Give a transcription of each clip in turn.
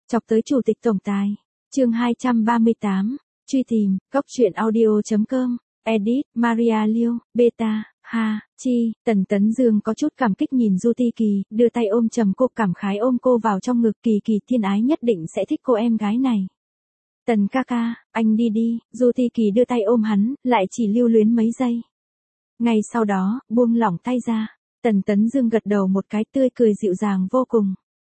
Chọc tới chủ tịch tổng tài. Chương 238. Truy tìm. Goctruyện.audio.com. Edit. Maria Liêu. Beta. Ha. Chi. Tần Tấn Dương có chút cảm kích nhìn Du Ti Kỳ, đưa tay ôm chầm cô, cảm khái ôm cô vào trong ngực. Kỳ Kỳ thiên ái nhất định sẽ thích cô em gái này. Tần ca ca, anh đi đi. Du Ti Kỳ đưa tay ôm hắn, lại chỉ lưu luyến mấy giây. Ngay sau đó, buông lỏng tay ra. Tần Tấn Dương gật đầu một cái, tươi cười dịu dàng vô cùng.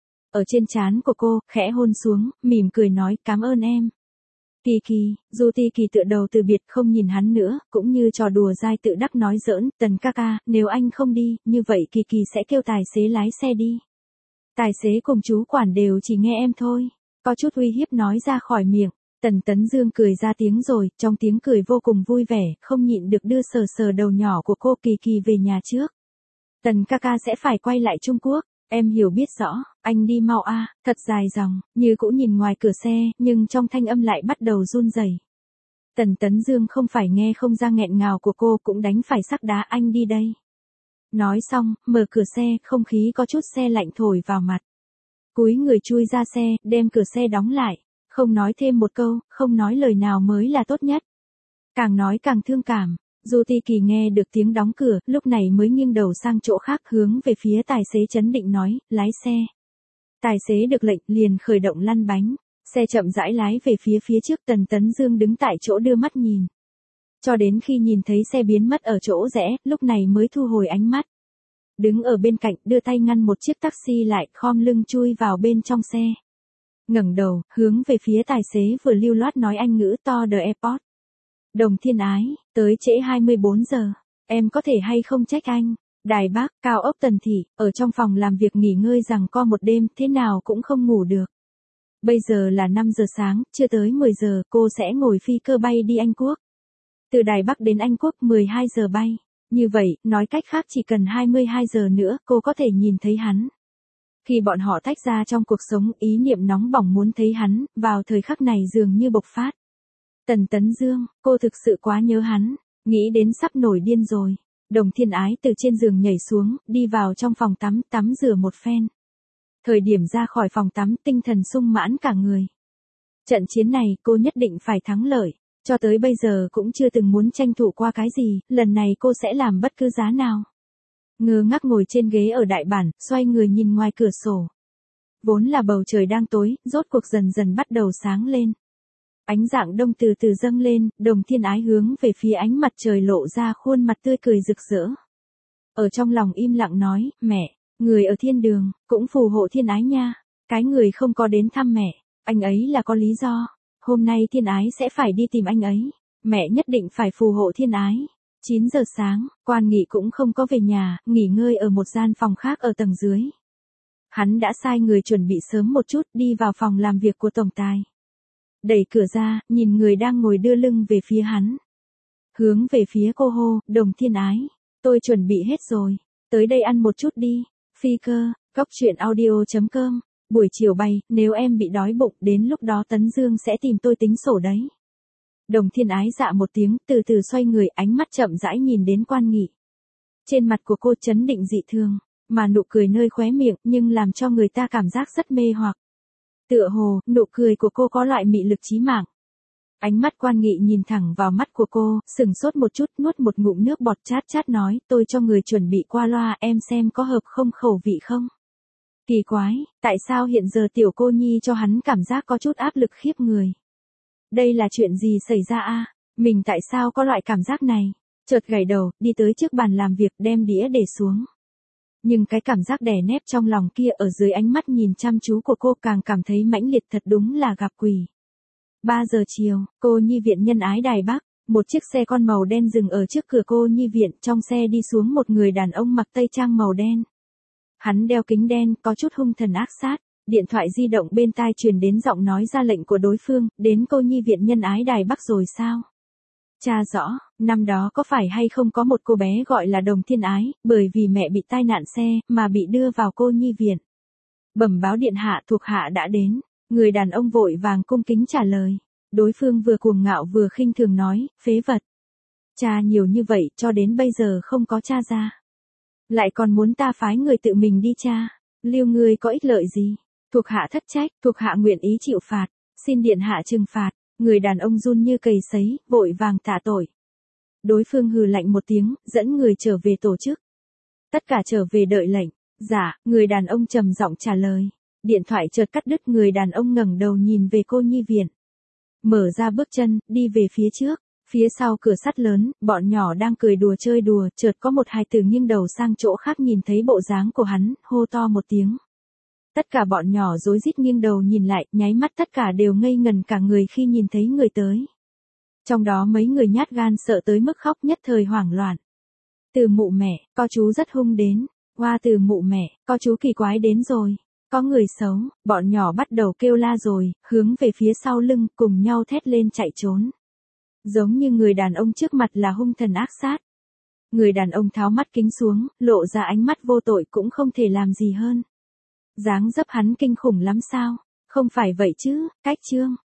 Ở trên trán của cô, khẽ hôn xuống, mỉm cười nói cảm ơn em. Kỳ Kỳ. Du Ti Kỳ tựa đầu từ biệt, không nhìn hắn nữa, cũng như trò đùa dai tự đắc nói giỡn. Tần ca ca, nếu anh không đi, như vậy Kỳ Kỳ sẽ kêu tài xế lái xe đi. Tài xế cùng chú quản đều chỉ nghe em thôi. Có chút uy hiếp nói ra khỏi miệng. Tần Tấn Dương cười ra tiếng rồi, trong tiếng cười vô cùng vui vẻ, không nhịn được đưa sờ sờ đầu nhỏ của cô. Kỳ Kỳ về nhà trước. Tần ca ca sẽ phải quay lại Trung Quốc. Em hiểu biết rõ, anh đi mau a. Thật dài dòng, như cũ nhìn ngoài cửa xe, nhưng trong thanh âm lại bắt đầu run rẩy. Tần Tấn Dương không phải nghe không ra nghẹn ngào của cô, cũng đánh phải sắc đá. Anh đi đây. Nói xong, mở cửa xe, không khí có chút se lạnh thổi vào mặt. Cúi người chui ra xe, đem cửa xe đóng lại. Không nói thêm một câu, không nói lời nào mới là tốt nhất. Càng nói càng thương cảm. Du Ti Kỳ nghe được tiếng đóng cửa, lúc này mới nghiêng đầu sang chỗ khác, hướng về phía tài xế chấn định nói, lái xe. Tài xế được lệnh, liền khởi động lăn bánh. Xe chậm rãi lái về phía trước. Tần Tấn Dương đứng tại chỗ đưa mắt nhìn. Cho đến khi nhìn thấy xe biến mất ở chỗ rẽ, lúc này mới thu hồi ánh mắt. Đứng ở bên cạnh, đưa tay ngăn một chiếc taxi lại, khom lưng chui vào bên trong xe. Ngẩng đầu, hướng về phía tài xế vừa lưu loát nói Anh ngữ to The Airport. Đồng Thiên Ái, tới trễ 24 giờ, em có thể hay không trách anh. Đài Bắc, cao ốc Tần Thị, ở trong phòng làm việc nghỉ ngơi rằng co một đêm, thế nào cũng không ngủ được. Bây giờ là 5 giờ sáng, chưa tới 10 giờ, cô sẽ ngồi phi cơ bay đi Anh Quốc. Từ Đài Bắc đến Anh Quốc 12 giờ bay. Như vậy, nói cách khác chỉ cần 22 giờ nữa, cô có thể nhìn thấy hắn. Khi bọn họ tách ra trong cuộc sống, ý niệm nóng bỏng muốn thấy hắn, vào thời khắc này dường như bộc phát. Tần Tấn Dương, cô thực sự quá nhớ hắn, nghĩ đến sắp nổi điên rồi. Đồng Thiên Ái từ trên giường nhảy xuống, đi vào trong phòng tắm, tắm rửa một phen. Thời điểm ra khỏi phòng tắm, tinh thần sung mãn cả người. Trận chiến này, cô nhất định phải thắng lợi. Cho tới bây giờ cũng chưa từng muốn tranh thủ qua cái gì, lần này cô sẽ làm bất cứ giá nào. Ngơ ngác ngồi trên ghế ở đại bản, xoay người nhìn ngoài cửa sổ. Vốn là bầu trời đang tối, rốt cuộc dần dần bắt đầu sáng lên. Ánh rạng đông từ từ dâng lên, Đồng Thiên Ái hướng về phía ánh mặt trời lộ ra khuôn mặt tươi cười rực rỡ. Ở trong lòng im lặng nói, mẹ, người ở thiên đường, cũng phù hộ Thiên Ái nha. Cái người không có đến thăm mẹ, anh ấy là có lý do. Hôm nay Thiên Ái sẽ phải đi tìm anh ấy. Mẹ nhất định phải phù hộ Thiên Ái. 9 giờ sáng, Quan Nghị cũng không có về nhà, nghỉ ngơi ở một gian phòng khác ở tầng dưới. Hắn đã sai người chuẩn bị sớm một chút, đi vào phòng làm việc của tổng tài. Đẩy cửa ra, nhìn người đang ngồi đưa lưng về phía hắn. Hướng về phía cô hô, Đồng Thiên Ái, tôi chuẩn bị hết rồi, tới đây ăn một chút đi. Phi cơ. Goctruyện.audio.com. Buổi chiều bay, nếu em bị đói bụng, đến lúc đó Tấn Dương sẽ tìm tôi tính sổ đấy. Đồng Thiên Ái dạ một tiếng, từ từ xoay người, ánh mắt chậm rãi nhìn đến Quan Nghị. Trên mặt của cô trấn định dị thường, mà nụ cười nơi khóe miệng, nhưng làm cho người ta cảm giác rất mê hoặc. Tựa hồ, nụ cười của cô có loại mị lực chí mạng. Ánh mắt Quan Nghị nhìn thẳng vào mắt của cô, sừng sốt một chút, nuốt một ngụm nước bọt, chát chát nói, tôi cho người chuẩn bị qua loa, em xem có hợp không, khẩu vị không? Kỳ quái, tại sao hiện giờ tiểu cô nhi cho hắn cảm giác có chút áp lực khiếp người? Đây là chuyện gì xảy ra a? Mình tại sao có loại cảm giác này? Chợt gảy đầu, đi tới trước bàn làm việc, đem đĩa để xuống. Nhưng cái cảm giác đè nép trong lòng kia ở dưới ánh mắt nhìn chăm chú của cô càng cảm thấy mãnh liệt, thật đúng là gặp quỷ. 3 giờ chiều, cô nhi viện Nhân Ái Đài Bắc, một chiếc xe con màu đen dừng ở trước cửa cô nhi viện, trong xe đi xuống một người đàn ông mặc tây trang màu đen. Hắn đeo kính đen, có chút hung thần ác sát, điện thoại di động bên tai truyền đến giọng nói ra lệnh của đối phương, đến cô nhi viện Nhân Ái Đài Bắc rồi sao? Tra rõ, năm đó có phải hay không có một cô bé gọi là Đồng Thiên Ái, bởi vì mẹ bị tai nạn xe, mà bị đưa vào cô nhi viện. Bẩm báo điện hạ, thuộc hạ đã đến. Người đàn ông vội vàng cung kính trả lời. Đối phương vừa cuồng ngạo vừa khinh thường nói, phế vật. Tra nhiều như vậy, cho đến bây giờ không có tra ra. Lại còn muốn ta phái người tự mình đi tra. Lưu ngươi có ích lợi gì? Thuộc hạ thất trách, thuộc hạ nguyện ý chịu phạt, xin điện hạ trừng phạt. Người đàn ông run như cầy sấy, vội vàng tạ tội. Đối phương hừ lạnh một tiếng, dẫn người trở về tổ chức. Tất cả trở về đợi lệnh. Dạ, người đàn ông trầm giọng trả lời. Điện thoại chợt cắt đứt, người đàn ông ngẩng đầu nhìn về cô nhi viện. Mở ra bước chân, đi về phía trước. Phía sau cửa sắt lớn, bọn nhỏ đang cười đùa chơi đùa, chợt có một hài tử nghiêng đầu sang chỗ khác nhìn thấy bộ dáng của hắn, hô to một tiếng. Tất cả bọn nhỏ rối rít nghiêng đầu nhìn lại, nháy mắt tất cả đều ngây ngần cả người khi nhìn thấy người tới. Trong đó mấy người nhát gan sợ tới mức khóc nhất thời hoảng loạn. Từ mụ mẹ, có chú rất hung đến. Qua từ mụ mẹ, có chú kỳ quái đến rồi. Có người xấu, bọn nhỏ bắt đầu kêu la rồi, hướng về phía sau lưng, cùng nhau thét lên chạy trốn. Giống như người đàn ông trước mặt là hung thần ác sát. Người đàn ông tháo mắt kính xuống, lộ ra ánh mắt vô tội cũng không thể làm gì hơn. Dáng dấp hắn kinh khủng lắm sao? Không phải vậy chứ, cách chương.